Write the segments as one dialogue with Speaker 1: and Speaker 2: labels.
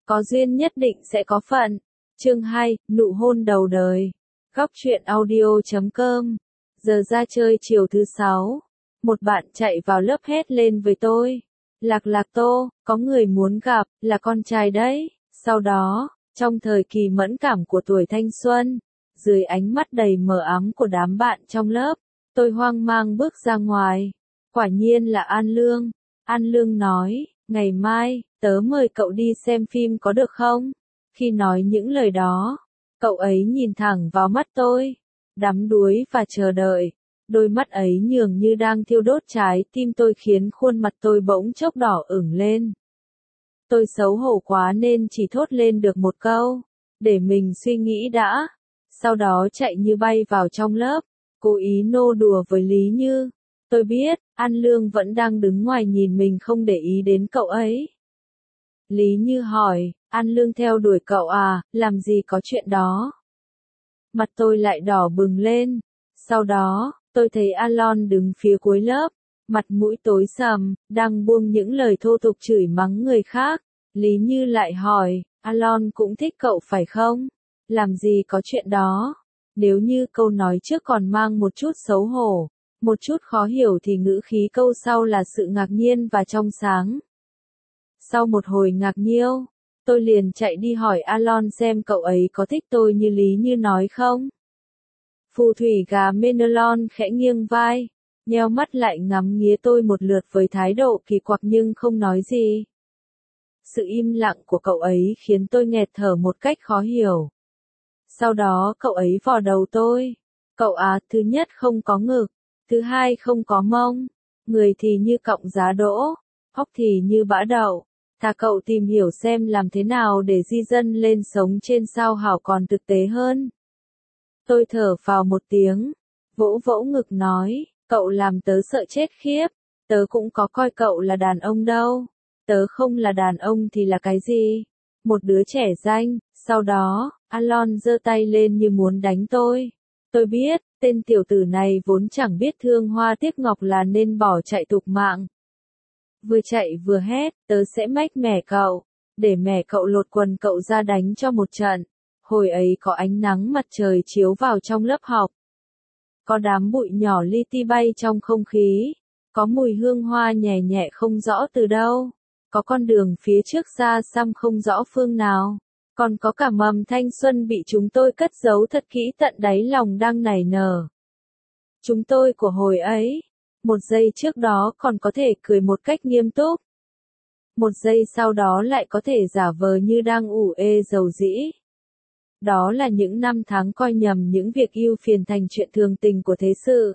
Speaker 1: có duyên nhất định sẽ có phận. Chương 2, nụ hôn đầu đời. Góc truyện audio.com. Giờ ra chơi chiều thứ 6. Một bạn chạy vào lớp hét lên với tôi. Lạc Lạc Tô, có người muốn gặp, là con trai đấy. Sau đó, trong thời kỳ mẫn cảm của tuổi thanh xuân, dưới ánh mắt đầy mờ ám của đám bạn trong lớp, tôi hoang mang bước ra ngoài. Quả nhiên là An Lương. An Lương nói, ngày mai, tớ mời cậu đi xem phim có được không? Khi nói những lời đó, cậu ấy nhìn thẳng vào mắt tôi, đắm đuối và chờ đợi. Đôi mắt ấy nhường như đang thiêu đốt trái tim tôi khiến khuôn mặt tôi bỗng chốc đỏ ửng lên. Tôi xấu hổ quá nên chỉ thốt lên được một câu, để mình suy nghĩ đã. Sau đó chạy như bay vào trong lớp, cố ý nô đùa với Lý Như. Tôi biết, An Lương vẫn đang đứng ngoài nhìn mình không để ý đến cậu ấy. Lý Như hỏi, An Lương theo đuổi cậu à, làm gì có chuyện đó? Mặt tôi lại đỏ bừng lên. Sau đó, tôi thấy Alon đứng phía cuối lớp, mặt mũi tối sầm, đang buông những lời thô tục chửi mắng người khác. Lý Như lại hỏi, Alon cũng thích cậu phải không? Làm gì có chuyện đó? Nếu như câu nói trước còn mang một chút xấu hổ, một chút khó hiểu thì ngữ khí câu sau là sự ngạc nhiên và trong sáng. Sau một hồi ngạc nhiêu, tôi liền chạy đi hỏi Alon xem cậu ấy có thích tôi như Lý Như nói không. Phù thủy gà Menelon khẽ nghiêng vai, nheo mắt lại ngắm nghía tôi một lượt với thái độ kỳ quặc nhưng không nói gì. Sự im lặng của cậu ấy khiến tôi nghẹt thở một cách khó hiểu. Sau đó cậu ấy vò đầu tôi. Cậu à, thứ nhất không có ngực, thứ hai không có mông, người thì như cọng giá đỗ, óc thì như bã đậu. Thà cậu tìm hiểu xem làm thế nào để di dân lên sống trên sao hảo còn thực tế hơn. Tôi thở phào một tiếng, vỗ vỗ ngực nói, cậu làm tớ sợ chết khiếp, tớ cũng có coi cậu là đàn ông đâu, tớ không là đàn ông thì là cái gì? Một đứa trẻ danh. Sau đó, Alon giơ tay lên như muốn đánh tôi. Tôi biết, tên tiểu tử này vốn chẳng biết thương hoa tiếc ngọc là nên bỏ chạy tục mạng. Vừa chạy vừa hét, tớ sẽ mách mẻ cậu, để mẹ cậu lột quần cậu ra đánh cho một trận. Hồi ấy có ánh nắng mặt trời chiếu vào trong lớp học. Có đám bụi nhỏ li ti bay trong không khí. Có mùi hương hoa nhẹ nhẹ không rõ từ đâu. Có con đường phía trước xa xăm không rõ phương nào. Còn có cả mầm thanh xuân bị chúng tôi cất giấu thật kỹ tận đáy lòng đang nảy nở. Chúng tôi của hồi ấy, một giây trước đó còn có thể cười một cách nghiêm túc. Một giây sau đó lại có thể giả vờ như đang ủ ê dầu dĩ. Đó là những năm tháng coi nhầm những việc ưu phiền thành chuyện thường tình của thế sự.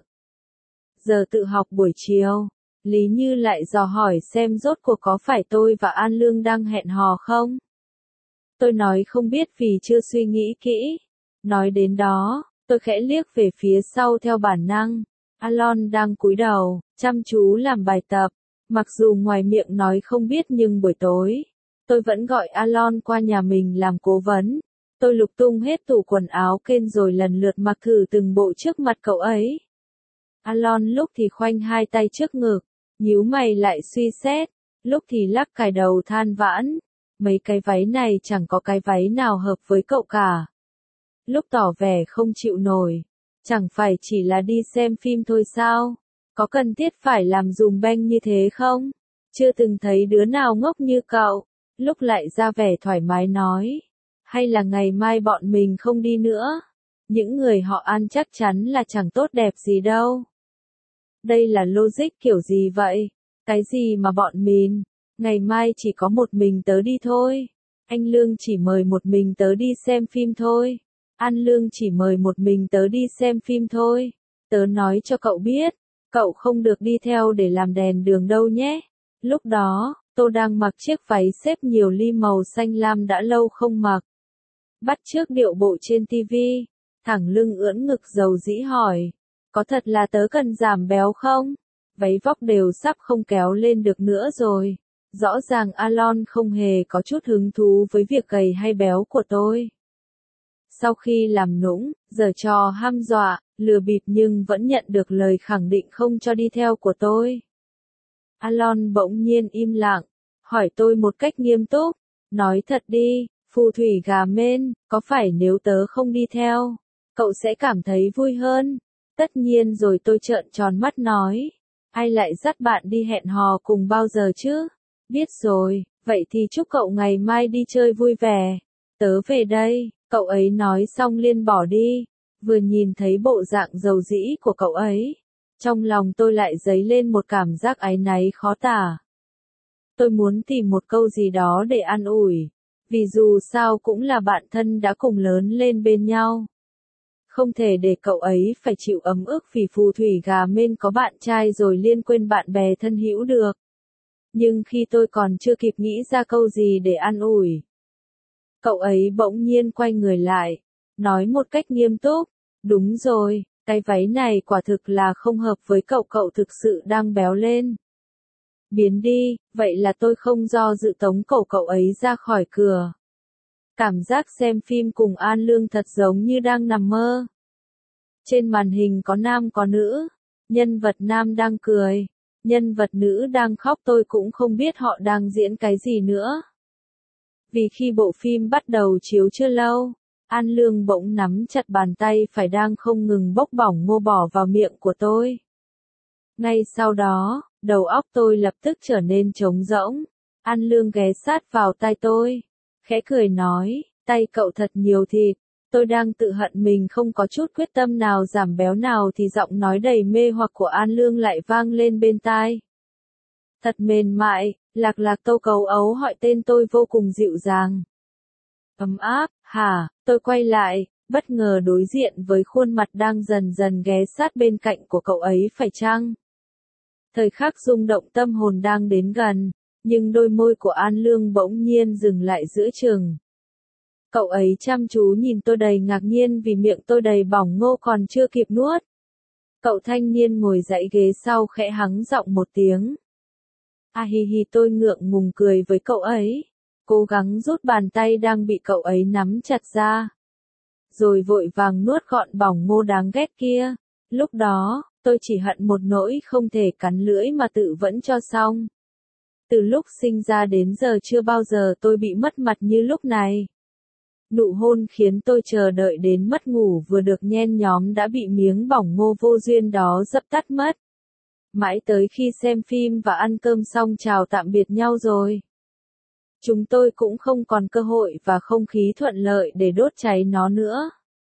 Speaker 1: Giờ tự học buổi chiều, Lý Như lại dò hỏi xem rốt cuộc có phải tôi và An Lương đang hẹn hò không? Tôi nói không biết vì chưa suy nghĩ kỹ. Nói đến đó, tôi khẽ liếc về phía sau theo bản năng. Alon đang cúi đầu, chăm chú làm bài tập. Mặc dù ngoài miệng nói không biết nhưng buổi tối, tôi vẫn gọi Alon qua nhà mình làm cố vấn. Tôi lục tung hết tủ quần áo kên rồi lần lượt mặc thử từng bộ trước mặt cậu ấy. Alon lúc thì khoanh hai tay trước ngực, nhíu mày lại suy xét, lúc thì lắc cài đầu than vãn. Mấy cái váy này chẳng có cái váy nào hợp với cậu cả. Lúc tỏ vẻ không chịu nổi, chẳng phải chỉ là đi xem phim thôi sao? Có cần thiết phải làm dùm beng như thế không? Chưa từng thấy đứa nào ngốc như cậu. Lúc lại ra vẻ thoải mái nói. Hay là ngày mai bọn mình không đi nữa? Những người họ An chắc chắn là chẳng tốt đẹp gì đâu. Đây là logic kiểu gì vậy? Cái gì mà bọn mình? Ngày mai chỉ có một mình tớ đi thôi. Anh Lương chỉ mời một mình tớ đi xem phim thôi. An Lương chỉ mời một mình tớ đi xem phim thôi. Tớ nói cho cậu biết, cậu không được đi theo để làm đèn đường đâu nhé. Lúc đó, tôi đang mặc chiếc váy xếp nhiều ly màu xanh lam đã lâu không mặc. Bắt chước điệu bộ trên tivi, thẳng lưng ưỡn ngực dầu dĩ hỏi, có thật là tớ cần giảm béo không? Váy vóc đều sắp không kéo lên được nữa rồi. Rõ ràng Alon không hề có chút hứng thú với việc gầy hay béo của tôi. Sau khi làm nũng, giở trò hăm dọa, lừa bịp nhưng vẫn nhận được lời khẳng định không cho đi theo của tôi. Alon bỗng nhiên im lặng, hỏi tôi một cách nghiêm túc, Nói thật đi, phù thủy gà mên, có phải nếu tớ không đi theo, cậu sẽ cảm thấy vui hơn? Tất nhiên rồi, tôi trợn tròn mắt nói. Ai lại dắt bạn đi hẹn hò cùng bao giờ chứ? Biết rồi, vậy thì chúc cậu ngày mai đi chơi vui vẻ. Tớ về đây, cậu ấy nói xong liền bỏ đi. Vừa nhìn thấy bộ dạng dầu dĩ của cậu ấy, trong lòng tôi lại dấy lên một cảm giác áy náy khó tả. Tôi muốn tìm một câu gì đó để an ủi, vì dù sao cũng là bạn thân đã cùng lớn lên bên nhau. Không thể để cậu ấy phải chịu ấm ức vì phù thủy gà mên có bạn trai rồi liên quên bạn bè thân hữu được. Nhưng khi tôi còn chưa kịp nghĩ ra câu gì để an ủi, cậu ấy bỗng nhiên quay người lại, nói một cách nghiêm túc, đúng rồi, cái váy này quả thực là không hợp với cậu, cậu thực sự đang béo lên. Biến đi, vậy là tôi không do dự tống cổ cậu ấy ra khỏi cửa. Cảm giác xem phim cùng An Lương thật giống như đang nằm mơ. Trên màn hình có nam có nữ, nhân vật nam đang cười, nhân vật nữ đang khóc, tôi cũng không biết họ đang diễn cái gì nữa. Vì khi bộ phim bắt đầu chiếu chưa lâu, An Lương bỗng nắm chặt bàn tay phải đang không ngừng bốc bỏng ngô bỏ vào miệng của tôi. Ngay sau đó, đầu óc tôi lập tức trở nên trống rỗng. An Lương ghé sát vào tai tôi, khẽ cười nói, tay cậu thật nhiều thịt. Tôi đang tự hận mình không có chút quyết tâm nào giảm béo nào thì giọng nói đầy mê hoặc của An Lương lại vang lên bên tai. Thật mềm mại, Lạc Lạc Tâu cấu ấu hỏi tên tôi vô cùng dịu dàng. Ấm áp, hả? Tôi quay lại, bất ngờ đối diện với khuôn mặt đang dần dần ghé sát bên cạnh của cậu ấy, phải chăng? Thời khắc rung động tâm hồn đang đến gần, nhưng đôi môi của An Lương bỗng nhiên dừng lại giữa chừng. Cậu ấy chăm chú nhìn tôi đầy ngạc nhiên vì miệng tôi đầy bỏng ngô còn chưa kịp nuốt. Cậu thanh niên ngồi dãy ghế sau khẽ hắng giọng một tiếng. À hi hi, tôi ngượng ngùng cười với cậu ấy, cố gắng rút bàn tay đang bị cậu ấy nắm chặt ra. Rồi vội vàng nuốt gọn bỏng ngô đáng ghét kia. Lúc đó, tôi chỉ hận một nỗi không thể cắn lưỡi mà tự vẫn cho xong. Từ lúc sinh ra đến giờ chưa bao giờ tôi bị mất mặt như lúc này. Nụ hôn khiến tôi chờ đợi đến mất ngủ vừa được nhen nhóm đã bị miếng bỏng ngô vô duyên đó dập tắt mất. Mãi tới khi xem phim và ăn cơm xong chào tạm biệt nhau rồi, chúng tôi cũng không còn cơ hội và không khí thuận lợi để đốt cháy nó nữa.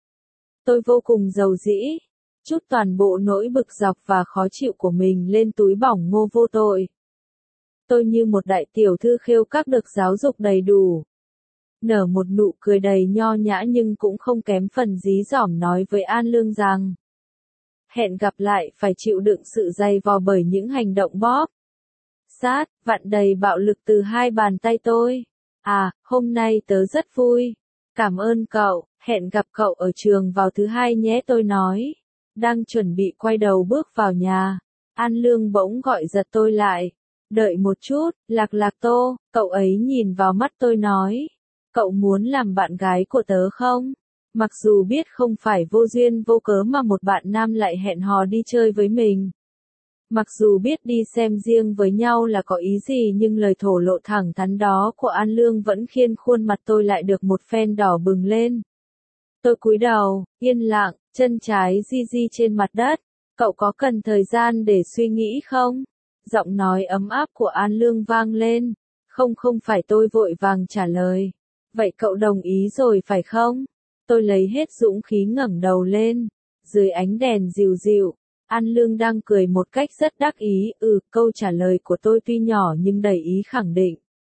Speaker 1: Tôi vô cùng giàu dĩ, trút toàn bộ nỗi bực dọc và khó chịu của mình lên túi bỏng ngô vô tội. Tôi như một đại tiểu thư khêu các được giáo dục đầy đủ. Nở một nụ cười đầy nho nhã nhưng cũng không kém phần dí dỏm nói với An Lương rằng hẹn gặp lại, phải chịu đựng sự dày vò bởi những hành động bóp sát, vặn đầy bạo lực từ hai bàn tay tôi. À, hôm nay tớ rất vui. Cảm ơn cậu, hẹn gặp cậu ở trường vào thứ hai nhé, tôi nói. Đang chuẩn bị quay đầu bước vào nhà, An Lương bỗng gọi giật tôi lại. Đợi một chút, Lạc Lạc Tô, cậu ấy nhìn vào mắt tôi nói. Cậu muốn làm bạn gái của tớ không? Mặc dù biết không phải vô duyên vô cớ mà một bạn nam lại hẹn hò đi chơi với mình. Mặc dù biết đi xem riêng với nhau là có ý gì nhưng lời thổ lộ thẳng thắn đó của An Lương vẫn khiến khuôn mặt tôi lại được một phen đỏ bừng lên. Tôi cúi đầu, yên lặng, chân trái di di trên mặt đất. Cậu có cần thời gian để suy nghĩ không? Giọng nói ấm áp của An Lương vang lên. Không phải, tôi vội vàng trả lời. Vậy cậu đồng ý rồi phải không? Tôi lấy hết dũng khí ngẩng đầu lên. Dưới ánh đèn dịu dịu, An Lương đang cười một cách rất đắc ý. Câu trả lời của tôi tuy nhỏ nhưng đầy ý khẳng định.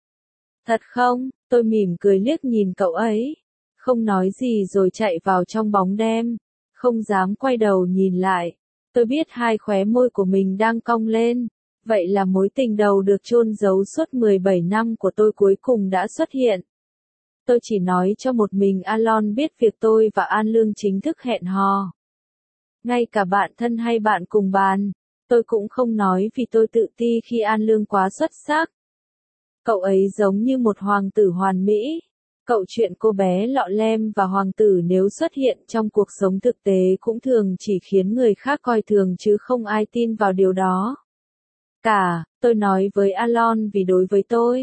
Speaker 1: Thật không? Tôi mỉm cười liếc nhìn cậu ấy. Không nói gì rồi chạy vào trong bóng đêm. Không dám quay đầu nhìn lại. Tôi biết hai khóe môi của mình đang cong lên. Vậy là mối tình đầu được chôn giấu suốt 17 năm của tôi cuối cùng đã xuất hiện. Tôi chỉ nói cho một mình Alon biết việc tôi và An Lương chính thức hẹn hò. Ngay cả bạn thân hay bạn cùng bàn, tôi cũng không nói vì tôi tự ti khi An Lương quá xuất sắc. Cậu ấy giống như một hoàng tử hoàn mỹ. Câu chuyện cô bé lọ lem và hoàng tử nếu xuất hiện trong cuộc sống thực tế cũng thường chỉ khiến người khác coi thường chứ không ai tin vào điều đó. Tôi nói với Alon vì đối với tôi,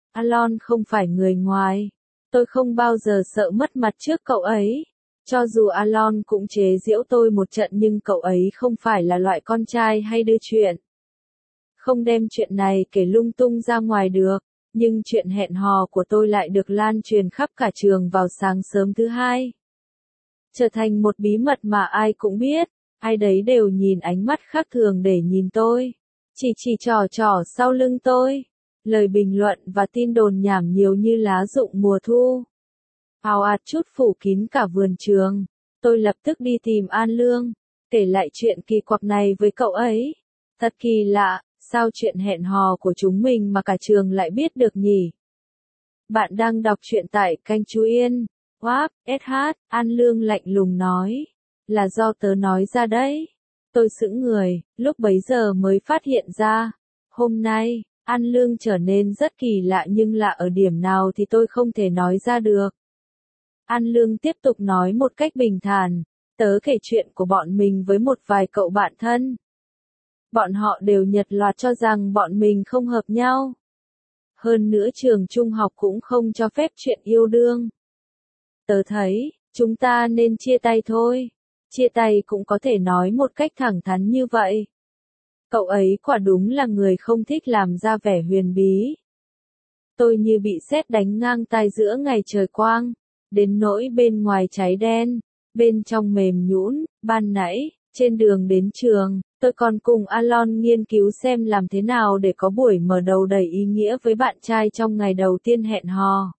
Speaker 1: Alon không phải người ngoài. Tôi không bao giờ sợ mất mặt trước cậu ấy. Cho dù Alon cũng chế giễu tôi một trận nhưng cậu ấy không phải là loại con trai hay đưa chuyện. Không đem chuyện này kể lung tung ra ngoài được, nhưng chuyện hẹn hò của tôi lại được lan truyền khắp cả trường vào sáng sớm thứ hai. Trở thành một bí mật mà ai cũng biết, ai đấy đều nhìn ánh mắt khác thường để nhìn tôi. Chỉ trò sau lưng tôi. Lời bình luận và tin đồn nhảm nhiều như lá rụng mùa thu. Ào ạt chút phủ kín cả vườn trường. Tôi lập tức đi tìm An Lương, kể lại chuyện kỳ quặc này với cậu ấy. Thật kỳ lạ, sao chuyện hẹn hò của chúng mình mà cả trường lại biết được nhỉ? Bạn đang đọc truyện tại kênh Chú Yên. Wap, SH, An Lương lạnh lùng nói. Là do tớ nói ra đấy. Tôi sững người, lúc bấy giờ mới phát hiện ra. Hôm nay, An Lương trở nên rất kỳ lạ nhưng lạ ở điểm nào thì tôi không thể nói ra được. An Lương tiếp tục nói một cách bình thản, tớ kể chuyện của bọn mình với một vài cậu bạn thân. Bọn họ đều nhật loạt cho rằng bọn mình không hợp nhau. Hơn nữa trường trung học cũng không cho phép chuyện yêu đương. Tớ thấy, chúng ta nên chia tay thôi. Chia tay cũng có thể nói một cách thẳng thắn như vậy. Cậu ấy quả đúng là người không thích làm ra vẻ huyền bí. Tôi như bị sét đánh ngang tai giữa ngày trời quang, đến nỗi bên ngoài cháy đen, bên trong mềm nhũn. Ban nãy, trên đường đến trường, tôi còn cùng Alon nghiên cứu xem làm thế nào để có buổi mở đầu đầy ý nghĩa với bạn trai trong ngày đầu tiên hẹn hò.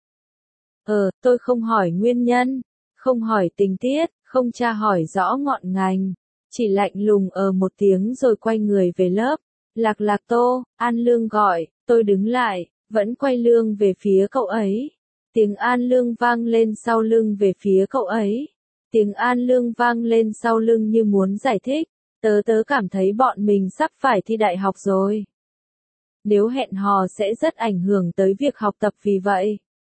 Speaker 1: Tôi không hỏi nguyên nhân, không hỏi tình tiết, không tra hỏi rõ ngọn ngành, chỉ lạnh lùng một tiếng rồi quay người về lớp. Lạc Tô, An Lương gọi, tôi đứng lại, vẫn quay lưng về phía cậu ấy. Tiếng An Lương vang lên sau lưng về phía cậu ấy. Tiếng An Lương vang lên sau lưng như muốn giải thích. Tớ cảm thấy bọn mình sắp phải thi đại học rồi. Nếu hẹn hò sẽ rất ảnh hưởng tới việc học tập vì vậy.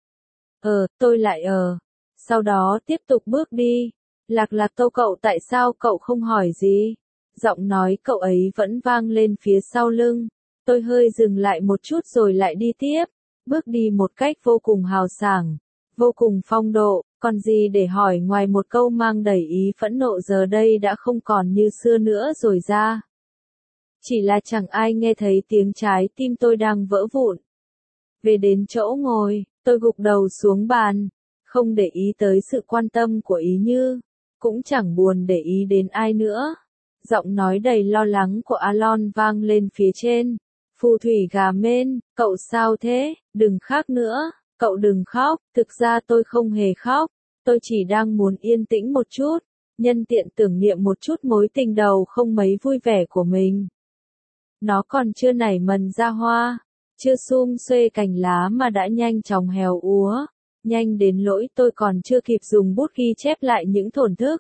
Speaker 1: Tôi lại Sau đó tiếp tục bước đi. Lạc Tô cậu tại sao cậu không hỏi gì? Giọng nói cậu ấy vẫn vang lên phía sau lưng. Tôi hơi dừng lại một chút rồi lại đi tiếp. Bước đi một cách vô cùng hào sảng, vô cùng phong độ, còn gì để hỏi ngoài một câu mang đầy ý phẫn nộ giờ đây đã không còn như xưa nữa rồi ra. Chỉ là chẳng ai nghe thấy tiếng trái tim tôi đang vỡ vụn. Về đến chỗ ngồi, tôi gục đầu xuống bàn, không để ý tới sự quan tâm của Ý Như, cũng chẳng buồn để ý đến ai nữa. Giọng nói đầy lo lắng của Alon vang lên phía trên. Phù thủy gà mên, cậu sao thế, đừng khóc nữa, cậu đừng khóc, thực ra tôi không hề khóc, tôi chỉ đang muốn yên tĩnh một chút, nhân tiện tưởng niệm một chút mối tình đầu không mấy vui vẻ của mình. Nó còn chưa nảy mầm ra hoa, chưa sum xuê cành lá mà đã nhanh chóng héo úa, nhanh đến nỗi tôi còn chưa kịp dùng bút ghi chép lại những thổn thức.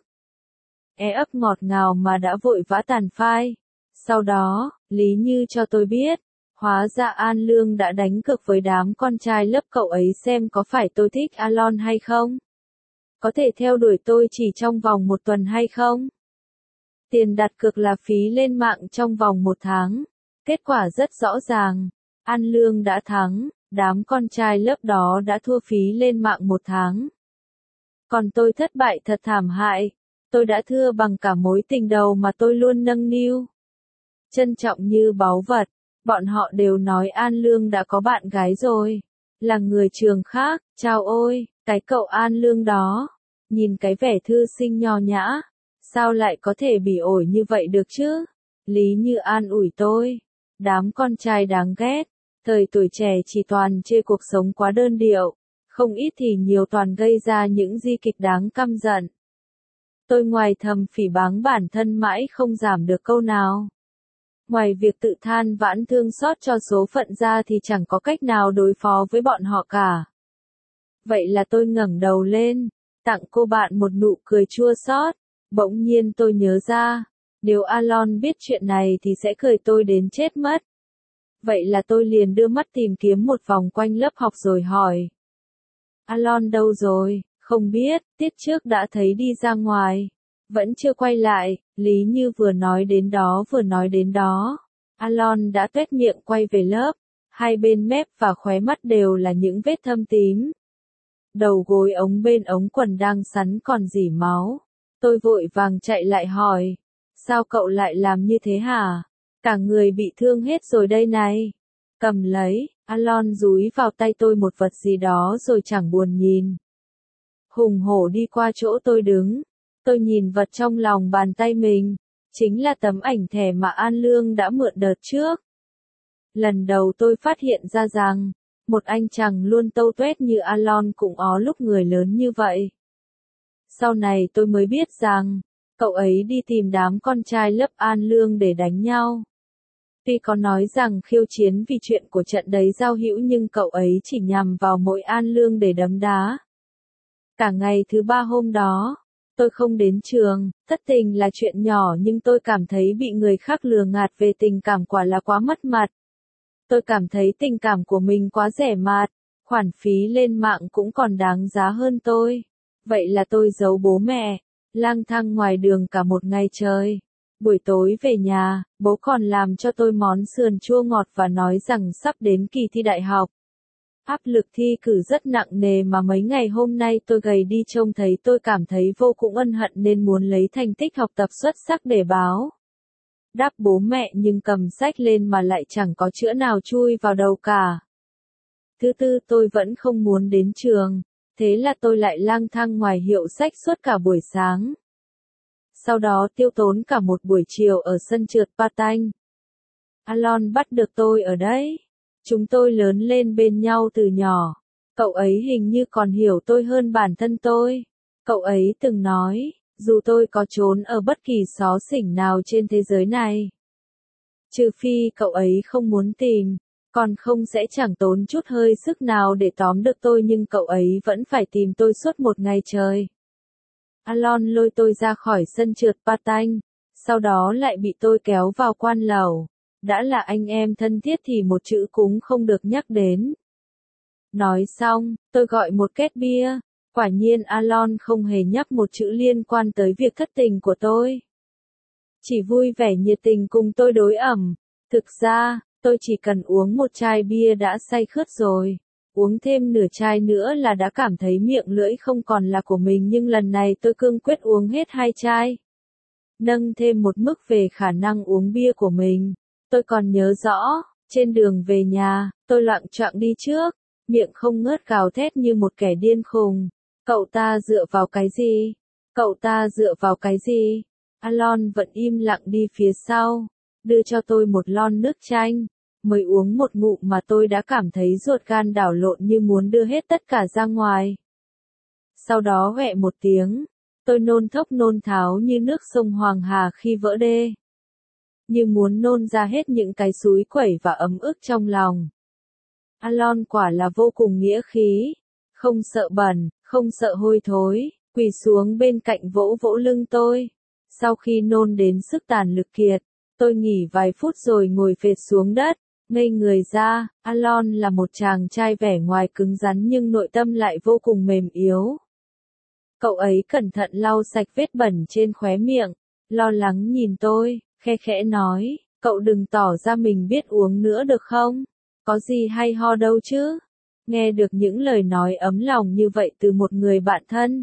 Speaker 1: Ấp ngọt ngào mà đã vội vã tàn phai. Sau đó, Lý Như cho tôi biết, hóa ra An Lương đã đánh cược với đám con trai lớp cậu ấy xem có phải tôi thích Alon hay không. Có thể theo đuổi tôi chỉ trong vòng 1 tuần hay không? Tiền đặt cược là phí lên mạng trong vòng 1 tháng. Kết quả rất rõ ràng. An Lương đã thắng, đám con trai lớp đó đã thua phí lên mạng 1 tháng. Còn tôi thất bại thật thảm hại. Tôi đã thua bằng cả mối tình đầu mà tôi luôn nâng niu. Trân trọng như báu vật. Bọn họ đều nói An Lương đã có bạn gái rồi. Là người trường khác, chao ôi, cái cậu An Lương đó. Nhìn cái vẻ thư sinh nho nhã. Sao lại có thể bỉ ổi như vậy được chứ? Lý Như an ủi tôi. Đám con trai đáng ghét. Thời tuổi trẻ chỉ toàn chê cuộc sống quá đơn điệu. Không ít thì nhiều toàn gây ra những di kịch đáng căm giận. Tôi ngoài thầm phỉ báng bản thân mãi không giảm được câu nào. Ngoài việc tự than vãn thương xót cho số phận ra thì chẳng có cách nào đối phó với bọn họ cả. Vậy là tôi ngẩng đầu lên, tặng cô bạn một nụ cười chua xót. Bỗng nhiên tôi nhớ ra, nếu Alon biết chuyện này thì sẽ cười tôi đến chết mất. Vậy là tôi liền đưa mắt tìm kiếm một vòng quanh lớp học rồi hỏi. Alon đâu rồi? Không biết, tiết trước đã thấy đi ra ngoài. Vẫn chưa quay lại, Lý Như vừa nói đến đó. Alon đã tuét miệng quay về lớp. Hai bên mép và khóe mắt đều là những vết thâm tím. Đầu gối ống bên ống quần đang sắn còn rỉ máu. Tôi vội vàng chạy lại hỏi. Sao cậu lại làm như thế hả? Cả người bị thương hết rồi đây này. Cầm lấy, Alon dúi vào tay tôi một vật gì đó rồi chẳng buồn nhìn. Hùng hổ đi qua chỗ tôi đứng. Tôi nhìn vật trong lòng bàn tay mình. Chính là tấm ảnh thẻ mà An Lương đã mượn đợt trước. Lần đầu tôi phát hiện ra rằng, một anh chàng luôn tâu tuét như Alon cũng ó lúc người lớn như vậy. Sau này tôi mới biết rằng, cậu ấy đi tìm đám con trai lớp An Lương để đánh nhau. Tuy có nói rằng khiêu chiến vì chuyện của trận đấy giao hữu nhưng cậu ấy chỉ nhằm vào mỗi An Lương để đấm đá. Cả ngày thứ ba hôm đó, tôi không đến trường, thất tình là chuyện nhỏ nhưng tôi cảm thấy bị người khác lừa gạt về tình cảm quả là quá mất mặt. Tôi cảm thấy tình cảm của mình quá rẻ mạt, khoản phí lên mạng cũng còn đáng giá hơn tôi. Vậy là tôi giấu bố mẹ, lang thang ngoài đường cả một ngày trời. Buổi tối về nhà, bố còn làm cho tôi món sườn chua ngọt và nói rằng sắp đến kỳ thi đại học. Áp lực thi cử rất nặng nề mà mấy ngày hôm nay tôi gầy đi trông thấy tôi cảm thấy vô cùng ân hận nên muốn lấy thành tích học tập xuất sắc để báo. Đáp bố mẹ nhưng cầm sách lên mà lại chẳng có chữa nào chui vào đầu cả. Thứ tư tôi vẫn không muốn đến trường, thế là tôi lại lang thang ngoài hiệu sách suốt cả buổi sáng. Sau đó tiêu tốn cả một buổi chiều ở sân trượt patin. Alon bắt được tôi ở đấy. Chúng tôi lớn lên bên nhau từ nhỏ. Cậu ấy hình như còn hiểu tôi hơn bản thân tôi. Cậu ấy từng nói, dù tôi có trốn ở bất kỳ xó xỉnh nào trên thế giới này, trừ phi cậu ấy không muốn tìm, còn không sẽ chẳng tốn chút hơi sức nào để tóm được tôi nhưng cậu ấy vẫn phải tìm tôi suốt một ngày trời. Alon lôi tôi ra khỏi sân trượt patin, sau đó lại bị tôi kéo vào quan lầu. Đã là anh em thân thiết thì một chữ cũng không được nhắc đến. Nói xong, tôi gọi một két bia. Quả nhiên Alon không hề nhắc một chữ liên quan tới việc thất tình của tôi. Chỉ vui vẻ nhiệt tình cùng tôi đối ẩm. Thực ra, tôi chỉ cần uống một chai bia đã say khướt rồi. Uống thêm nửa chai nữa là đã cảm thấy miệng lưỡi không còn là của mình nhưng lần này tôi cương quyết uống hết 2 chai. Nâng thêm một mức về khả năng uống bia của mình. Tôi còn nhớ rõ, trên đường về nhà, tôi loạng choạng đi trước, miệng không ngớt gào thét như một kẻ điên khùng. Cậu ta dựa vào cái gì? Cậu ta dựa vào cái gì? Alon vẫn im lặng đi phía sau, đưa cho tôi một lon nước chanh. Mới uống một ngụm mà tôi đã cảm thấy ruột gan đảo lộn như muốn đưa hết tất cả ra ngoài. Sau đó ghẹ một tiếng, tôi nôn thốc nôn tháo như nước sông Hoàng Hà khi vỡ đê. Như muốn nôn ra hết những cái súi quẩy và ấm ức trong lòng. Alon quả là vô cùng nghĩa khí, không sợ bẩn, không sợ hôi thối, quỳ xuống bên cạnh vỗ vỗ lưng tôi. Sau khi nôn đến sức tàn lực kiệt, tôi nghỉ vài phút rồi ngồi phệt xuống đất, ngây người ra. Alon là một chàng trai vẻ ngoài cứng rắn nhưng nội tâm lại vô cùng mềm yếu. Cậu ấy cẩn thận lau sạch vết bẩn trên khóe miệng, lo lắng nhìn tôi, khe khẽ nói, cậu đừng tỏ ra mình biết uống nữa được không? Có gì hay ho đâu chứ? Nghe được những lời nói ấm lòng như vậy từ một người bạn thân.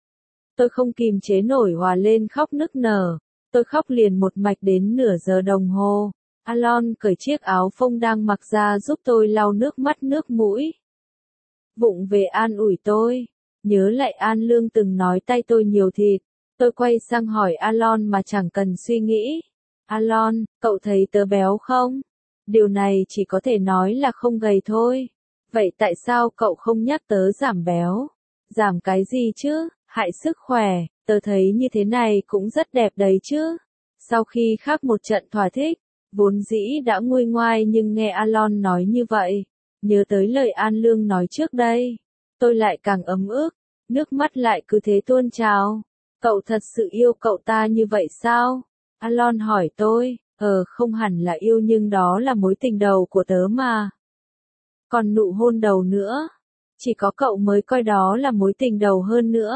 Speaker 1: Tôi không kìm chế nổi hòa lên khóc nức nở. Tôi khóc liền một mạch đến nửa giờ đồng hồ. Alon cởi chiếc áo phông đang mặc ra giúp tôi lau nước mắt nước mũi. Vụng về an ủi tôi. Nhớ lại An Lương từng nói tay tôi nhiều thịt. Tôi quay sang hỏi Alon mà chẳng cần suy nghĩ. Alon, cậu thấy tớ béo không? Điều này chỉ có thể nói là không gầy thôi. Vậy tại sao cậu không nhắc tớ giảm béo? Giảm cái gì chứ? Hại sức khỏe, tớ thấy như thế này cũng rất đẹp đấy chứ. Sau khi khắc một trận thỏa thích, vốn dĩ đã nguôi ngoai nhưng nghe Alon nói như vậy, nhớ tới lời An Lương nói trước đây, tôi lại càng ấm ức, nước mắt lại cứ thế tuôn trào. Cậu thật sự yêu cậu ta như vậy sao? Alon hỏi tôi, không hẳn là yêu nhưng đó là mối tình đầu của tớ mà. Còn nụ hôn đầu nữa, chỉ có cậu mới coi đó là mối tình đầu hơn nữa.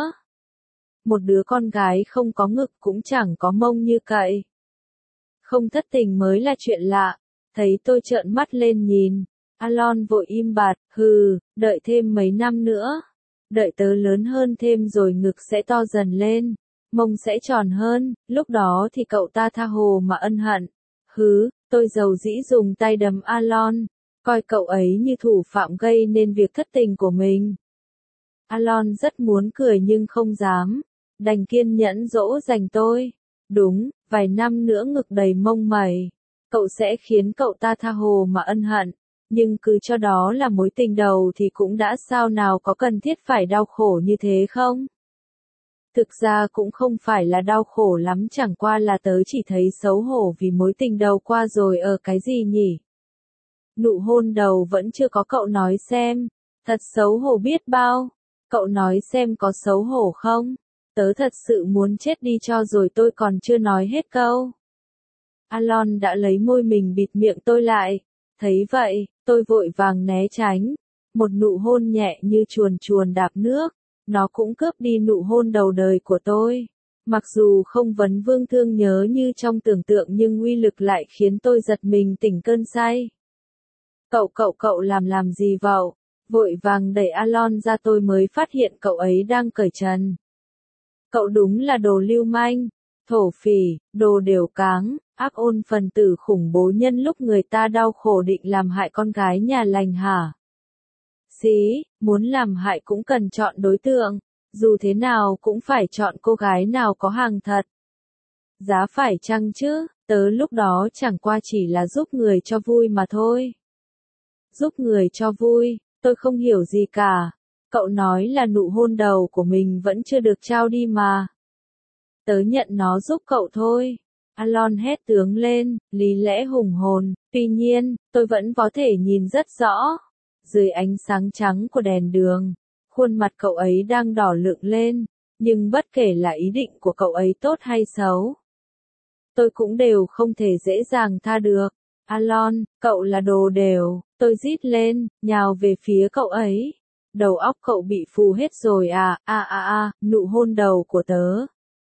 Speaker 1: Một đứa con gái không có ngực cũng chẳng có mông như cậy. Không thất tình mới là chuyện lạ. Thấy tôi trợn mắt lên nhìn, Alon vội im bặt, đợi thêm mấy năm nữa. Đợi tớ lớn hơn thêm rồi ngực sẽ to dần lên, mông sẽ tròn hơn, lúc đó thì cậu ta tha hồ mà ân hận. Tôi dầu dĩ dùng tay đấm Alon, coi cậu ấy như thủ phạm gây nên việc thất tình của mình. Alon rất muốn cười nhưng không dám, đành kiên nhẫn dỗ dành tôi. Đúng, vài năm nữa ngực đầy mông mẩy, cậu sẽ khiến cậu ta tha hồ mà ân hận. Nhưng cứ cho đó là mối tình đầu thì cũng đã sao nào có cần thiết phải đau khổ như thế không? Thực ra cũng không phải là đau khổ lắm, chẳng qua là tớ chỉ thấy xấu hổ vì mối tình đầu qua rồi cái gì nhỉ? Nụ hôn đầu vẫn chưa có, cậu nói xem. Thật xấu hổ biết bao. Cậu nói xem có xấu hổ không? Tớ thật sự muốn chết đi cho rồi, tôi còn chưa nói hết câu. Alon đã lấy môi mình bịt miệng tôi lại. Thấy vậy, tôi vội vàng né tránh. Một nụ hôn nhẹ như chuồn chuồn đạp nước. Nó cũng cướp đi nụ hôn đầu đời của tôi. Mặc dù không vấn vương thương nhớ như trong tưởng tượng nhưng uy lực lại khiến tôi giật mình tỉnh cơn say. Cậu làm gì vậy? Vội vàng đẩy Alon ra, tôi mới phát hiện cậu ấy đang cởi trần. Cậu đúng là đồ lưu manh, thổ phỉ, đồ đều cáng, ác ôn phần tử khủng bố, nhân lúc người ta đau khổ định làm hại con gái nhà lành hả? Xí, muốn làm hại cũng cần chọn đối tượng, dù thế nào cũng phải chọn cô gái nào có hàng thật. Giá phải chăng chứ, tớ lúc đó chẳng qua chỉ là giúp người cho vui mà thôi. Giúp người cho vui, tôi không hiểu gì cả. Cậu nói là nụ hôn đầu của mình vẫn chưa được trao đi mà. Tớ nhận nó giúp cậu thôi. Alon hét tướng lên, lý lẽ hùng hồn, tuy nhiên, tôi vẫn có thể nhìn rất rõ. Dưới ánh sáng trắng của đèn đường, khuôn mặt cậu ấy đang đỏ lựng lên, nhưng bất kể là ý định của cậu ấy tốt hay xấu, tôi cũng đều không thể dễ dàng tha được. Alon, cậu là đồ đều, tôi rít lên, nhào về phía cậu ấy. Đầu óc cậu bị phù hết rồi à, nụ hôn đầu của tớ.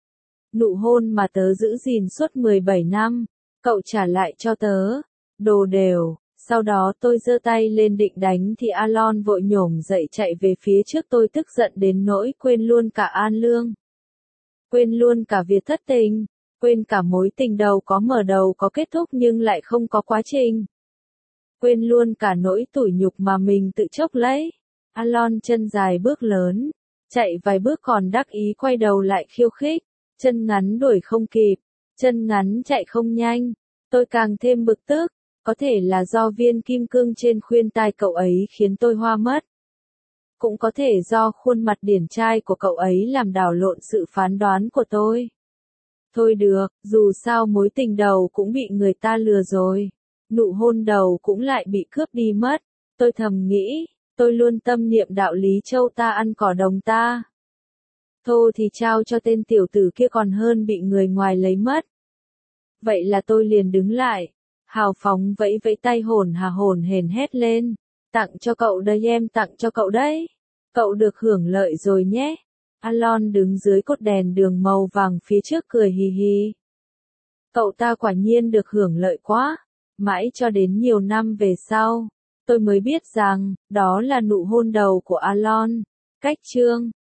Speaker 1: Nụ hôn mà tớ giữ gìn suốt 17 năm, cậu trả lại cho tớ. Đồ đều. Sau đó tôi giơ tay lên định đánh thì Alon vội nhổm dậy chạy về phía trước, tôi tức giận đến nỗi quên luôn cả An Lương. Quên luôn cả việc thất tình. Quên cả mối tình đầu có mở đầu có kết thúc nhưng lại không có quá trình. Quên luôn cả nỗi tủi nhục mà mình tự chốc lấy. Alon chân dài bước lớn, chạy vài bước còn đắc ý quay đầu lại khiêu khích. Chân ngắn đuổi không kịp, chân ngắn chạy không nhanh. Tôi càng thêm bực tức, có thể là do viên kim cương trên khuyên tai cậu ấy khiến tôi hoa mất. Cũng có thể do khuôn mặt điển trai của cậu ấy làm đảo lộn sự phán đoán của tôi. Thôi được, dù sao mối tình đầu cũng bị người ta lừa rồi. Nụ hôn đầu cũng lại bị cướp đi mất. Tôi thầm nghĩ, tôi luôn tâm niệm đạo lý châu ta ăn cỏ đồng ta. Thô thì trao cho tên tiểu tử kia còn hơn bị người ngoài lấy mất. Vậy là tôi liền đứng lại, hào phóng vẫy vẫy tay hồn hển hét lên. Tặng cho cậu đây em, tặng cho cậu đấy. Cậu được hưởng lợi rồi nhé. Alon đứng dưới cột đèn đường màu vàng phía trước cười hì hì. Cậu ta quả nhiên được hưởng lợi quá. Mãi cho đến nhiều năm về sau, tôi mới biết rằng, đó là nụ hôn đầu của Alon. Cách chương